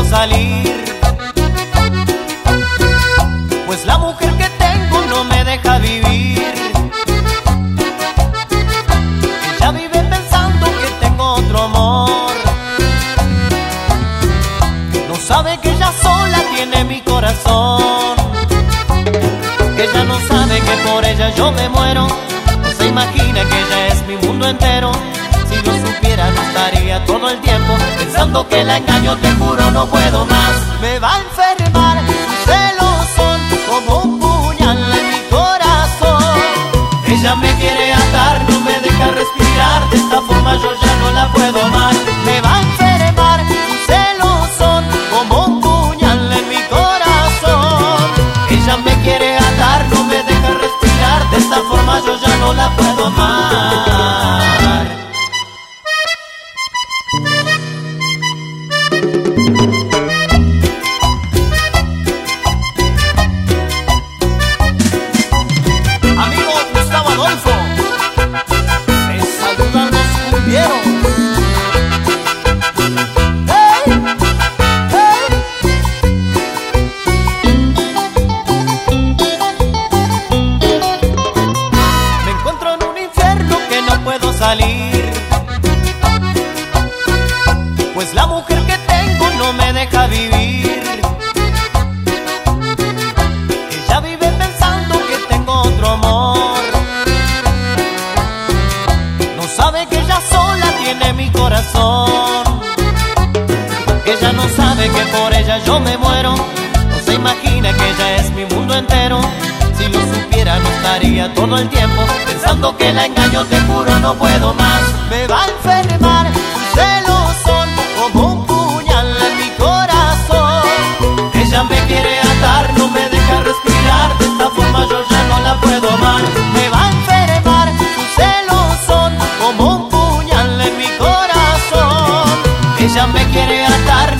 salir, pues la mujer que tengo no me deja vivir. Ella vive pensando que tengo otro amor, no sabe que ella sola tiene mi corazón, que ella no sabe que por ella yo me muero. No se imagina que ella es mi mundo entero. Si lo supiera no estaría todo el tiempo pensando que la engaño, te juro no puedo más. Me va a enfermar, sus celos son como un puñal en mi corazón. Ella me quiere atar, no me deja respirar, de esta forma yo ya no la puedo amar. Me va a enfermar, sus celos son como un puñal en mi corazón. Ella me quiere atar, no me deja respirar, de esta forma yo ya no la puedo amar. Amigo Gustavo Adolfo, te saludan los cumbieros. ¡Hey! ¡Hey! Me encuentro en un infierno que no puedo salir, pues la mujer que tengo no me deja vivir. Ella vive pensando que tengo otro amor, no sabe que ella sola tiene mi corazón, que ella no sabe que por ella yo me muero. No se imagina que ella es mi mundo entero. Si lo supiera no estaría todo el tiempo pensando que la engaño, te juro no puedo más. Me va a enfermar, sus celos son como un puñal en mi corazón. Ella me quiere atar, no me deja respirar, de esta forma yo ya no la puedo amar. Me va a enfermar, sus celos son como un puñal en mi corazón. Ella me quiere atar,